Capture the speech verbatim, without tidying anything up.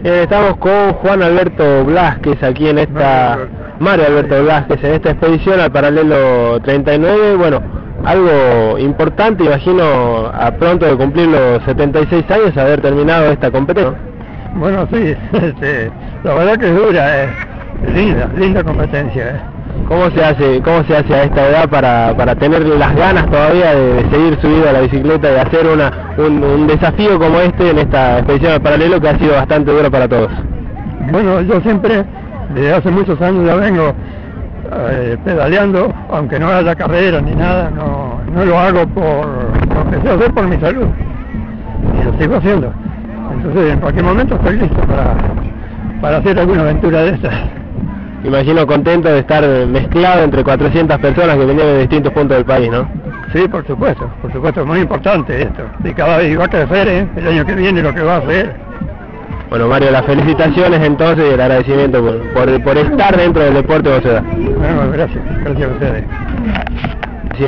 Eh, estamos con Juan Alberto Blázquez aquí en esta... Mario Alberto Blázquez, en esta expedición al paralelo treinta y nueve, bueno, algo importante, imagino, a pronto de cumplir los setenta y seis años, haber terminado esta competencia. Bueno, sí, este, la verdad que es dura, es linda, linda competencia. Eh. ¿Cómo se hace, cómo se hace a esta edad para, para tener las ganas todavía de, de seguir subido a la bicicleta y hacer una, un, un desafío como este en esta expedición al paralelo que ha sido bastante duro para todos? Bueno, yo siempre, desde hace muchos años ya vengo eh, pedaleando, aunque no haya carrera ni nada, no, no lo hago por, lo empecé a hacer por mi salud, y lo sigo haciendo. Entonces en cualquier momento estoy listo para, para hacer alguna aventura de estas. Imagino contento de estar mezclado entre cuatrocientas personas que venían de distintos puntos del país, ¿no? Sí, por supuesto, por supuesto, es muy importante esto. Y cada vez va a crecer, ¿eh? El año que viene lo que va a hacer. Bueno, Mario, las felicitaciones entonces y el agradecimiento por, por, por estar dentro del deporte de Oceda. Bueno, gracias, gracias a ustedes.